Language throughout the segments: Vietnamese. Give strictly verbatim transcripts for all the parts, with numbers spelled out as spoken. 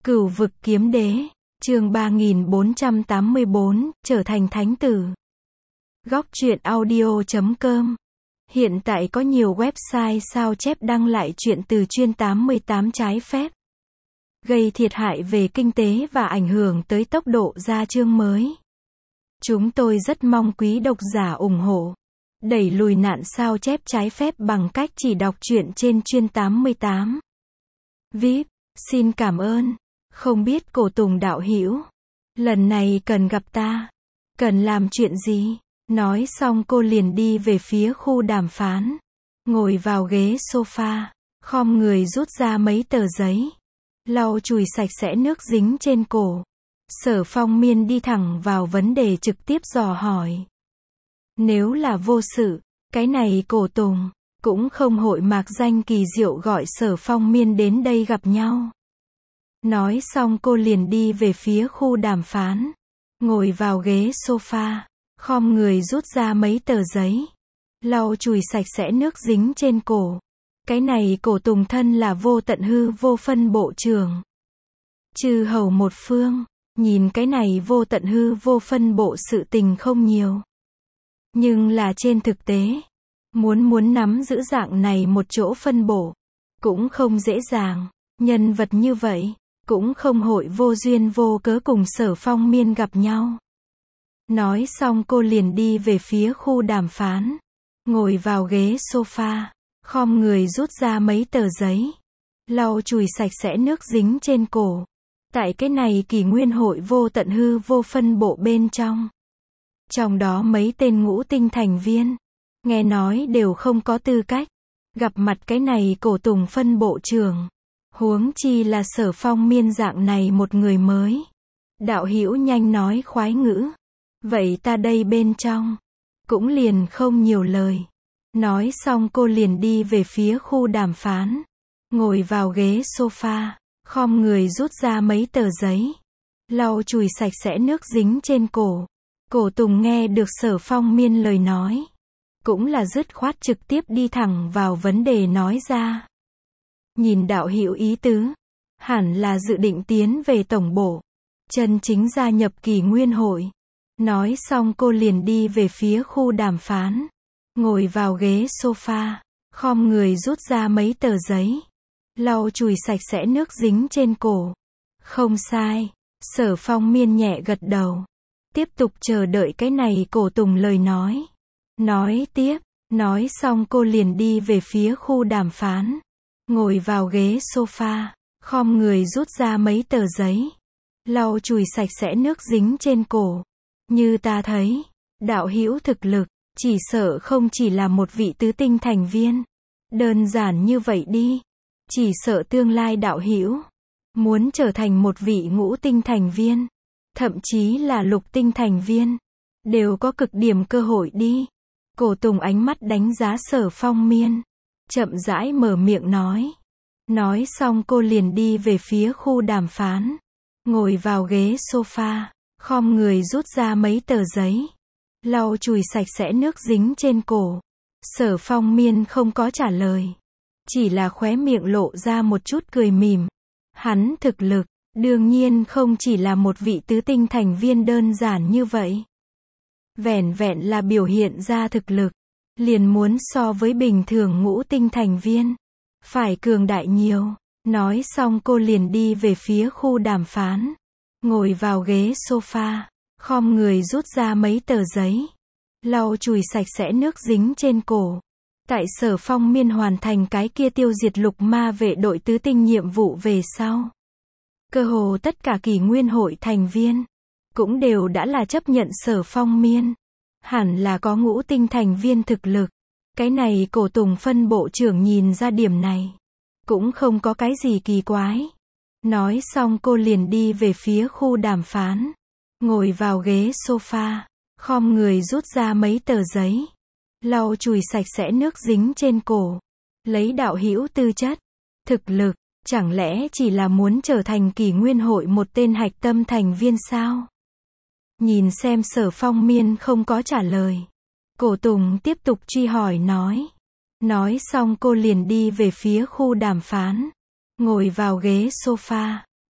Cửu vực kiếm đế, chương ba nghìn bốn trăm tám mươi bốn, trở thành thánh tử. Góc truyện audio chấm com. Hiện tại có nhiều website sao chép đăng lại truyện từ chuyên tám mươi tám trái phép, gây thiệt hại về kinh tế và ảnh hưởng tới tốc độ ra chương mới. Chúng tôi rất mong quý độc giả ủng hộ, đẩy lùi nạn sao chép trái phép bằng cách chỉ đọc truyện trên chuyên tám mươi tám. vê i pê, xin cảm ơn. Không biết Cổ Tùng đạo hữu, lần này cần gặp ta, cần làm chuyện gì? Nói xong cô liền đi về phía khu đàm phán, ngồi vào ghế sofa, khom người rút ra mấy tờ giấy, lau chùi sạch sẽ nước dính trên cổ. Sở Phong Miên đi thẳng vào vấn đề, trực tiếp dò hỏi. Nếu là vô sự, cái này Cổ Tùng cũng không hội mạc danh kỳ diệu gọi Sở Phong Miên đến đây gặp nhau. Nói xong cô liền đi về phía khu đàm phán, ngồi vào ghế sofa, khom người rút ra mấy tờ giấy, lau chùi sạch sẽ nước dính trên cổ. Cái này Cổ Tùng thân là vô tận hư vô phân bộ trưởng, chư hầu một phương. Nhìn cái này vô tận hư vô phân bộ sự tình không nhiều, nhưng là trên thực tế, muốn muốn nắm giữ dạng này một chỗ phân bộ cũng không dễ dàng. Nhân vật như vậy cũng không hội vô duyên vô cớ cùng Sở Phong Miên gặp nhau. Nói xong cô liền đi về phía khu đàm phán, ngồi vào ghế sofa, khom người rút ra mấy tờ giấy, lau chùi sạch sẽ nước dính trên cổ. Tại cái này kỷ nguyên hội vô tận hư vô phân bộ bên trong, trong đó mấy tên ngũ tinh thành viên, nghe nói đều không có tư cách gặp mặt cái này Cổ Tùng phân bộ trưởng. Huống chi là Sở Phong Miên dạng này một người mới. Đạo hữu nhanh nói khoái ngữ. Vậy ta đây bên trong cũng liền không nhiều lời. Nói xong cô liền đi về phía khu đàm phán, ngồi vào ghế sofa, khom người rút ra mấy tờ giấy, lau chùi sạch sẽ nước dính trên cổ. Cổ Tùng nghe được Sở Phong Miên lời nói, cũng là dứt khoát trực tiếp đi thẳng vào vấn đề nói ra. Nhìn đạo hữu ý tứ, hẳn là dự định tiến về tổng bộ, chân chính gia nhập kỷ nguyên hội. Nói xong cô liền đi về phía khu đàm phán, ngồi vào ghế sofa, khom người rút ra mấy tờ giấy, lau chùi sạch sẽ nước dính trên cổ. Không sai. Sở Phong Miên nhẹ gật đầu, tiếp tục chờ đợi cái này Cổ Tùng lời nói. Nói tiếp. Nói xong cô liền đi về phía khu đàm phán, ngồi vào ghế sofa, khom người rút ra mấy tờ giấy, lau chùi sạch sẽ nước dính trên cổ. Như ta thấy, đạo hữu thực lực, chỉ sợ không chỉ là một vị tứ tinh thành viên. Đơn giản như vậy đi. Chỉ sợ tương lai đạo hữu muốn trở thành một vị ngũ tinh thành viên, thậm chí là lục tinh thành viên, đều có cực điểm cơ hội đi. Cổ Tùng ánh mắt đánh giá Sở Phong Miên, chậm rãi mở miệng nói. Nói xong cô liền đi về phía khu đàm phán, ngồi vào ghế sofa, khom người rút ra mấy tờ giấy, lau chùi sạch sẽ nước dính trên cổ. Sở Phong Miên không có trả lời, chỉ là khóe miệng lộ ra một chút cười mỉm. Hắn thực lực, đương nhiên không chỉ là một vị tứ tinh thành viên đơn giản như vậy. Vẻn vẹn là biểu hiện ra thực lực, liền muốn so với bình thường ngũ tinh thành viên phải cường đại nhiều. Nói xong cô liền đi về phía khu đàm phán, ngồi vào ghế sofa, khom người rút ra mấy tờ giấy, lau chùi sạch sẽ nước dính trên cổ. Tại Sở Phong Miên hoàn thành cái kia tiêu diệt lục ma vệ đội tứ tinh nhiệm vụ về sau, cơ hồ tất cả kỷ nguyên hội thành viên cũng đều đã là chấp nhận Sở Phong Miên hẳn là có ngũ tinh thành viên thực lực. Cái này Cổ Tùng phân bộ trưởng nhìn ra điểm này, cũng không có cái gì kỳ quái. Nói xong cô liền đi về phía khu đàm phán, ngồi vào ghế sofa, khom người rút ra mấy tờ giấy, lau chùi sạch sẽ nước dính trên cổ. Lấy đạo hữu tư chất, thực lực, chẳng lẽ chỉ là muốn trở thành kỷ nguyên hội một tên hạch tâm thành viên sao? Nhìn xem Sở Phong Miên không có trả lời, Cổ Tùng tiếp tục truy hỏi nói. Nói xong cô liền đi về phía khu đàm phán, ngồi vào ghế sofa,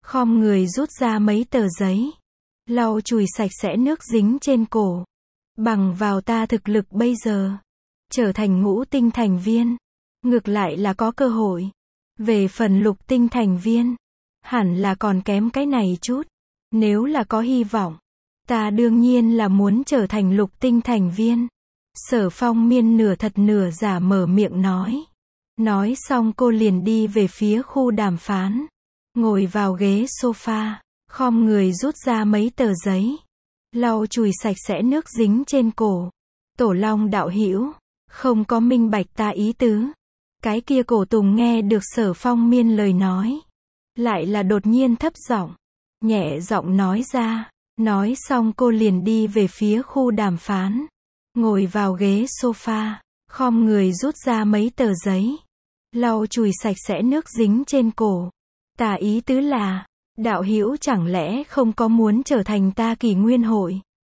khom người rút ra mấy tờ giấy, lau chùi sạch sẽ nước dính trên cổ. Bằng vào ta thực lực bây giờ, trở thành ngũ tinh thành viên, ngược lại là có cơ hội. Về phần lục tinh thành viên, hẳn là còn kém cái này chút. Nếu là có hy vọng, ta đương nhiên là muốn trở thành lục tinh thành viên. Sở Phong Miên nửa thật nửa giả mở miệng nói. Nói xong cô liền đi về phía khu đàm phán. Ngồi vào ghế sofa, khom người rút ra mấy tờ giấy, lau chùi sạch sẽ nước dính trên cổ. Tổ Long đạo hữu, không có minh bạch ta ý tứ. Cái kia cổ tùng nghe được Sở Phong Miên lời nói, lại là đột nhiên thấp giọng, nhẹ giọng nói ra. Nói xong cô liền đi về phía khu đàm phán. Ngồi vào ghế sofa, khom người rút ra mấy tờ giấy, lau chùi sạch sẽ nước dính trên cổ. Ta ý tứ là, đạo hữu chẳng lẽ không có muốn trở thành ta Kỷ Nguyên hội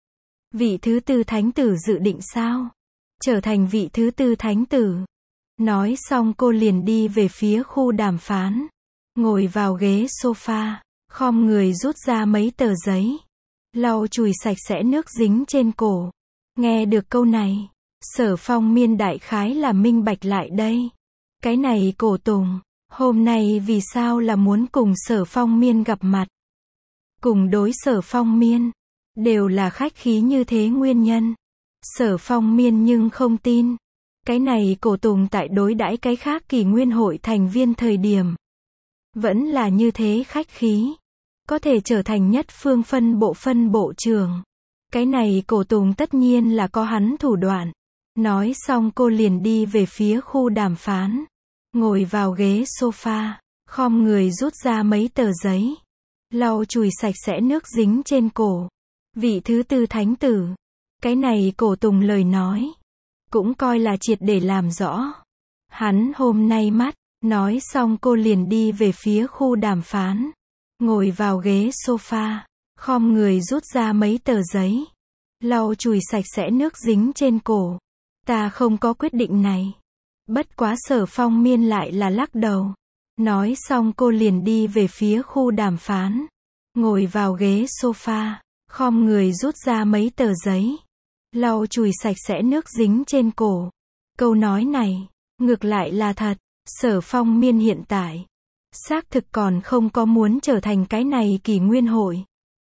vị thứ tư thánh tử dự định sao? Trở thành vị thứ tư thánh tử. Nói xong cô liền đi về phía khu đàm phán. Ngồi vào ghế sofa, khom người rút ra mấy tờ giấy, lau chùi sạch sẽ nước dính trên cổ. Nghe được câu này, Sở Phong Miên đại khái là minh bạch lại đây. Cái này cổ tùng, hôm nay vì sao là muốn cùng Sở Phong Miên gặp mặt? Cùng đối Sở Phong Miên, đều là khách khí như thế nguyên nhân. Sở Phong Miên nhưng không tin. Cái này cổ tùng tại đối đãi cái khác Kỷ Nguyên hội thành viên thời điểm, vẫn là như thế khách khí. Có thể trở thành nhất phương phân bộ phân bộ trưởng. Cái này cổ tùng tất nhiên là có hắn thủ đoạn. Nói xong cô liền đi về phía khu đàm phán. Ngồi vào ghế sofa, khom người rút ra mấy tờ giấy, lau chùi sạch sẽ nước dính trên cổ. Vị thứ tư thánh tử. Cái này cổ tùng lời nói, cũng coi là triệt để làm rõ. Hắn hôm nay mắt. Nói xong cô liền đi về phía khu đàm phán. Ngồi vào ghế sofa, khom người rút ra mấy tờ giấy, lau chùi sạch sẽ nước dính trên cổ. Ta không có quyết định này. Bất quá Sở Phong Miên lại là lắc đầu. Nói xong cô liền đi về phía khu đàm phán. Ngồi vào ghế sofa, khom người rút ra mấy tờ giấy, lau chùi sạch sẽ nước dính trên cổ. Câu nói này, ngược lại là thật. Sở Phong Miên hiện tại, xác thực còn không có muốn trở thành cái này Kỷ Nguyên hội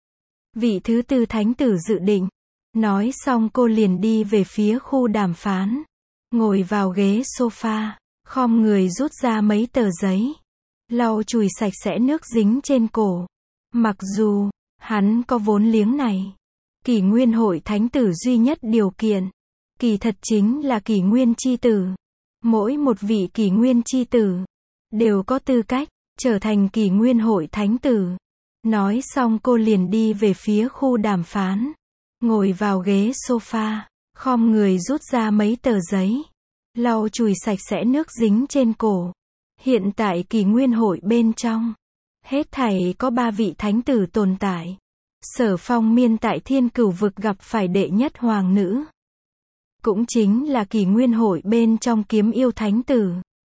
vị thứ tư thánh tử dự định. Nói xong cô liền đi về phía khu đàm phán. Ngồi vào ghế sofa, khom người rút ra mấy tờ giấy, lau chùi sạch sẽ nước dính trên cổ. Mặc dù, hắn có vốn liếng này, Kỷ Nguyên hội thánh tử duy nhất điều kiện, kỳ thật chính là Kỷ Nguyên chi tử. Mỗi một vị Kỷ Nguyên chi tử, đều có tư cách, trở thành Kỷ Nguyên hội thánh tử. Nói xong cô liền đi về phía khu đàm phán. Ngồi vào ghế sofa, khom người rút ra mấy tờ giấy, lau chùi sạch sẽ nước dính trên cổ. Hiện tại Kỷ Nguyên hội bên trong, hết thảy có ba vị thánh tử tồn tại. Sở Phong Miên tại Thiên Cửu vực gặp phải đệ nhất hoàng nữ, cũng chính là Kỷ Nguyên hội bên trong Kiếm Yêu thánh tử.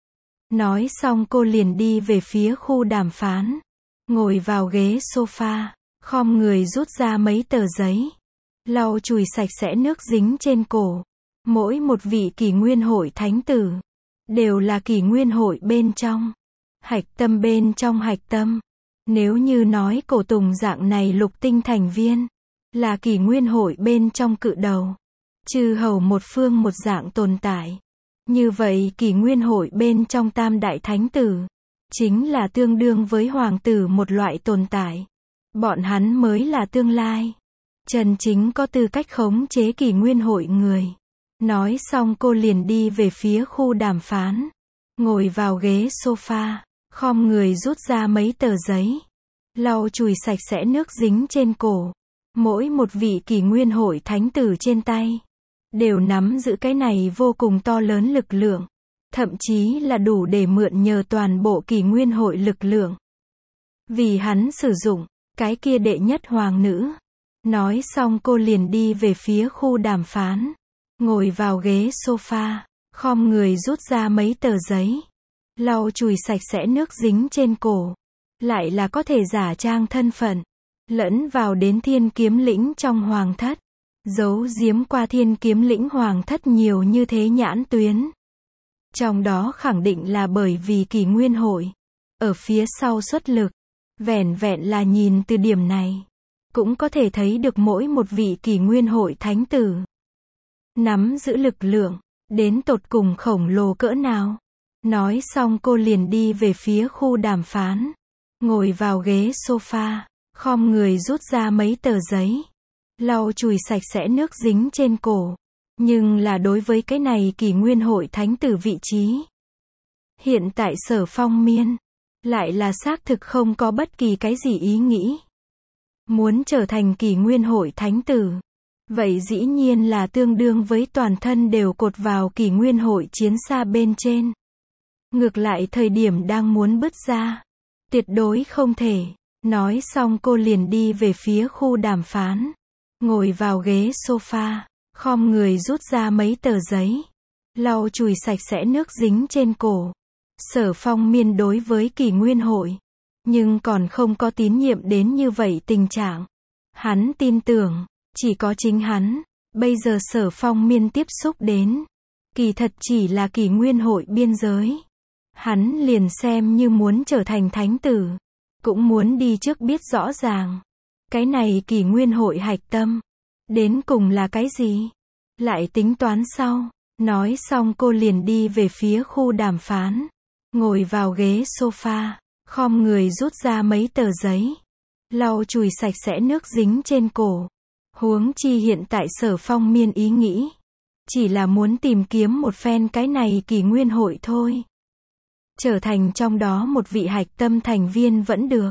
Nói xong cô liền đi về phía khu đàm phán. Ngồi vào ghế sofa, khom người rút ra mấy tờ giấy, lau chùi sạch sẽ nước dính trên cổ. Mỗi một vị Kỷ Nguyên hội thánh tử, đều là Kỷ Nguyên hội bên trong, hạch tâm bên trong hạch tâm. Nếu như nói cổ tùng dạng này lục tinh thành viên, là Kỷ Nguyên hội bên trong cự đầu, chư hầu một phương một dạng tồn tại. Như vậy Kỷ Nguyên hội bên trong tam đại thánh tử, chính là tương đương với hoàng tử một loại tồn tại. Bọn hắn mới là tương lai, chân chính có tư cách khống chế Kỷ Nguyên hội người. Nói xong cô liền đi về phía khu đàm phán. Ngồi vào ghế sofa, khom người rút ra mấy tờ giấy, lau chùi sạch sẽ nước dính trên cổ. Mỗi một vị Kỷ Nguyên hội thánh tử trên tay, đều nắm giữ cái này vô cùng to lớn lực lượng. Thậm chí là đủ để mượn nhờ toàn bộ Kỷ Nguyên hội lực lượng. Vì hắn sử dụng, cái kia đệ nhất hoàng nữ. Nói xong cô liền đi về phía khu đàm phán. Ngồi vào ghế sofa, khom người rút ra mấy tờ giấy, lau chùi sạch sẽ nước dính trên cổ. lại là có thể giả trang thân phận, lẫn vào đến thiên kiếm lĩnh trong hoàng thất, giấu giếm qua thiên kiếm lĩnh hoàng thất nhiều như thế nhãn tuyến. Trong đó khẳng định là bởi vì Kỷ Nguyên Hội ở phía sau xuất lực. Vẻn vẹn là nhìn từ điểm này, cũng có thể thấy được mỗi một vị Kỷ Nguyên Hội thánh tử nắm giữ lực lượng đến tột cùng khổng lồ cỡ nào. Nói xong cô liền đi về phía khu đàm phán, ngồi vào ghế sofa, khom người rút ra mấy tờ giấy, lau chùi sạch sẽ nước dính trên cổ. Nhưng là đối với cái này Kỷ Nguyên Hội thánh tử vị trí, hiện tại Sở Phong Miên lại là xác thực không có bất kỳ cái gì ý nghĩ. Muốn trở thành Kỷ Nguyên Hội thánh tử, vậy dĩ nhiên là tương đương với toàn thân đều cột vào Kỷ Nguyên Hội chiến xa bên trên. Ngược lại thời điểm đang muốn bứt ra, tuyệt đối không thể. Nói xong cô liền đi về phía khu đàm phán, ngồi vào ghế sofa, khom người rút ra mấy tờ giấy, lau chùi sạch sẽ nước dính trên cổ. Sở Phong Miên đối với Kỷ Nguyên Hội, nhưng còn không có tín nhiệm đến như vậy tình trạng. Hắn tin tưởng, chỉ có chính hắn, bây giờ Sở Phong Miên tiếp xúc đến, kỳ thật chỉ là Kỷ Nguyên Hội biên giới. Hắn liền xem như muốn trở thành thánh tử, cũng muốn đi trước biết rõ ràng, cái này Kỷ Nguyên Hội hạch tâm, đến cùng là cái gì, lại tính toán sau. Nói xong cô liền đi về phía khu đàm phán, ngồi vào ghế sofa, khom người rút ra mấy tờ giấy, lau chùi sạch sẽ nước dính trên cổ. Huống chi hiện tại Sở Phong Miên ý nghĩ, chỉ là muốn tìm kiếm một phen cái này Kỷ Nguyên Hội thôi. Trở thành trong đó một vị hạch tâm thành viên vẫn được.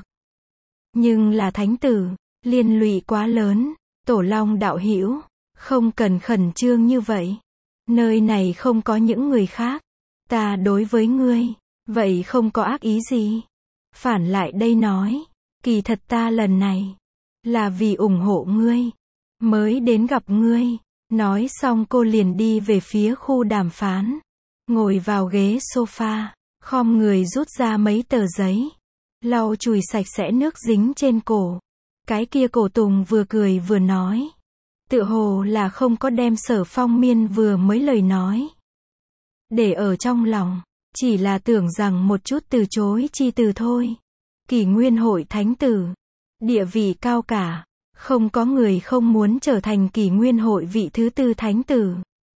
Nhưng là thánh tử, liên lụy quá lớn. Tổ Long đạo hữu, không cần khẩn trương như vậy. Nơi này không có những người khác. Ta đối với ngươi, vậy không có ác ý gì. Phản lại đây nói, kỳ thật ta lần này, là vì ủng hộ ngươi, mới đến gặp ngươi. Nói xong cô liền đi về phía khu đàm phán, ngồi vào ghế sofa, khom người rút ra mấy tờ giấy, lau chùi sạch sẽ nước dính trên cổ. Cái kia cổ tùng vừa cười vừa nói, tựa hồ là không có đem Sở Phong Miên vừa mới lời nói để ở trong lòng, chỉ là tưởng rằng một chút từ chối chi từ thôi. Kỷ Nguyên Hội thánh tử, địa vị cao cả, không có người không muốn trở thành Kỷ Nguyên Hội vị thứ tư thánh tử.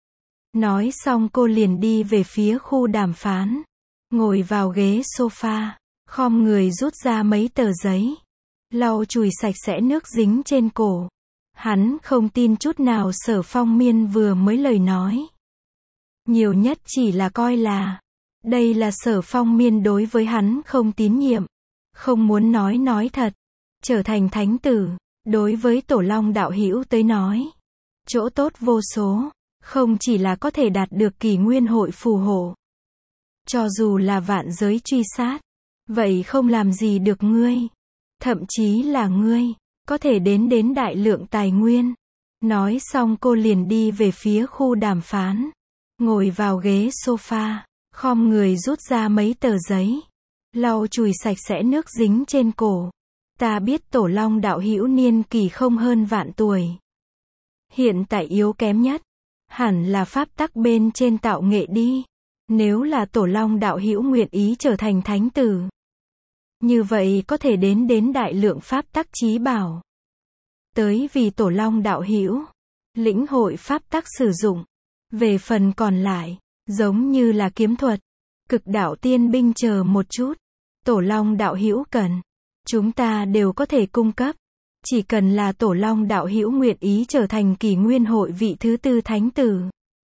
Nói xong cô liền đi về phía khu đàm phán, ngồi vào ghế sofa, khom người rút ra mấy tờ giấy, lau chùi sạch sẽ nước dính trên cổ. Hắn không tin chút nào Sở Phong Miên vừa mới lời nói. Nhiều nhất chỉ là coi là, đây là Sở Phong Miên đối với hắn không tín nhiệm, không muốn nói nói thật. Trở thành thánh tử, đối với Tổ Long đạo hữu tới nói, chỗ tốt vô số, không chỉ là có thể đạt được Kỷ Nguyên Hội phù hộ, cho dù là vạn giới truy sát, vậy không làm gì được ngươi. Thậm chí là ngươi, có thể đến đến đại lượng tài nguyên. Nói xong cô liền đi về phía khu đàm phán, ngồi vào ghế sofa, khom người rút ra mấy tờ giấy, lau chùi sạch sẽ nước dính trên cổ. Ta biết Tổ Long đạo hữu niên kỷ không hơn vạn tuổi. Hiện tại yếu kém nhất, hẳn là pháp tắc bên trên tạo nghệ đi. Nếu là Tổ Long đạo hữu nguyện ý trở thành thánh tử, như vậy có thể đến đến đại lượng pháp tắc chí bảo. Tới vì Tổ Long đạo hữu, lĩnh hội pháp tắc sử dụng. Về phần còn lại, giống như là kiếm thuật, cực đạo tiên binh chờ một chút, Tổ Long đạo hữu cần, chúng ta đều có thể cung cấp. Chỉ cần là Tổ Long đạo hữu nguyện ý trở thành Kỷ Nguyên Hội vị thứ tư thánh tử.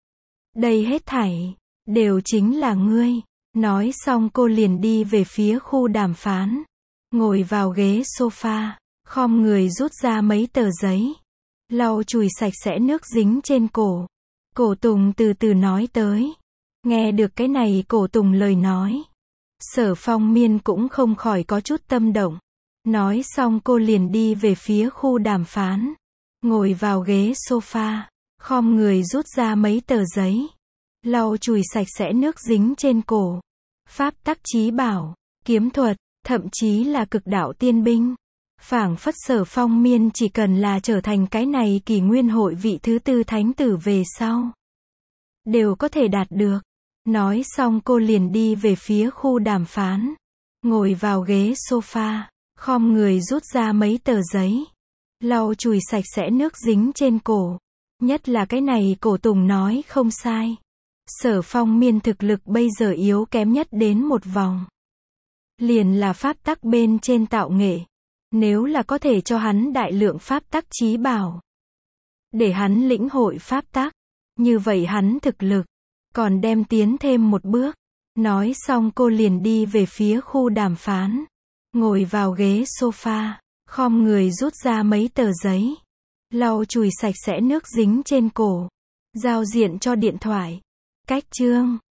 Đây hết thảy, đều chính là ngươi. Nói xong cô liền đi về phía khu đàm phán, ngồi vào ghế sofa, khom người rút ra mấy tờ giấy, lau chùi sạch sẽ nước dính trên cổ. Cổ Tùng từ từ nói tới. Nghe được cái này Cổ Tùng lời nói, Sở Phong Miên cũng không khỏi có chút tâm động. Nói xong cô liền đi về phía khu đàm phán, ngồi vào ghế sofa, khom người rút ra mấy tờ giấy, lau chùi sạch sẽ nước dính trên cổ. Pháp tắc chí bảo, kiếm thuật, thậm chí là cực đạo tiên binh. Phảng phất Sở Phong Miên chỉ cần là trở thành cái này kỷ nguyên hội vị thứ tư thánh tử về sau, đều có thể đạt được. Nói xong cô liền đi về phía khu đàm phán. Ngồi vào ghế sofa, khom người rút ra mấy tờ giấy. Lau chùi sạch sẽ nước dính trên cổ. Nhất là cái này cổ Tùng nói không sai. Sở Phong Miên thực lực bây giờ yếu kém nhất đến một vòng. Liền là pháp tắc bên trên tạo nghệ. Nếu là có thể cho hắn đại lượng pháp tắc chí bảo, để hắn lĩnh hội pháp tắc, như vậy hắn thực lực còn đem tiến thêm một bước. Nói xong cô liền đi về phía khu đàm phán. Ngồi vào ghế sofa, khom người rút ra mấy tờ giấy. Lau chùi sạch sẽ nước dính trên cổ. Giao diện cho điện thoại. Cách chương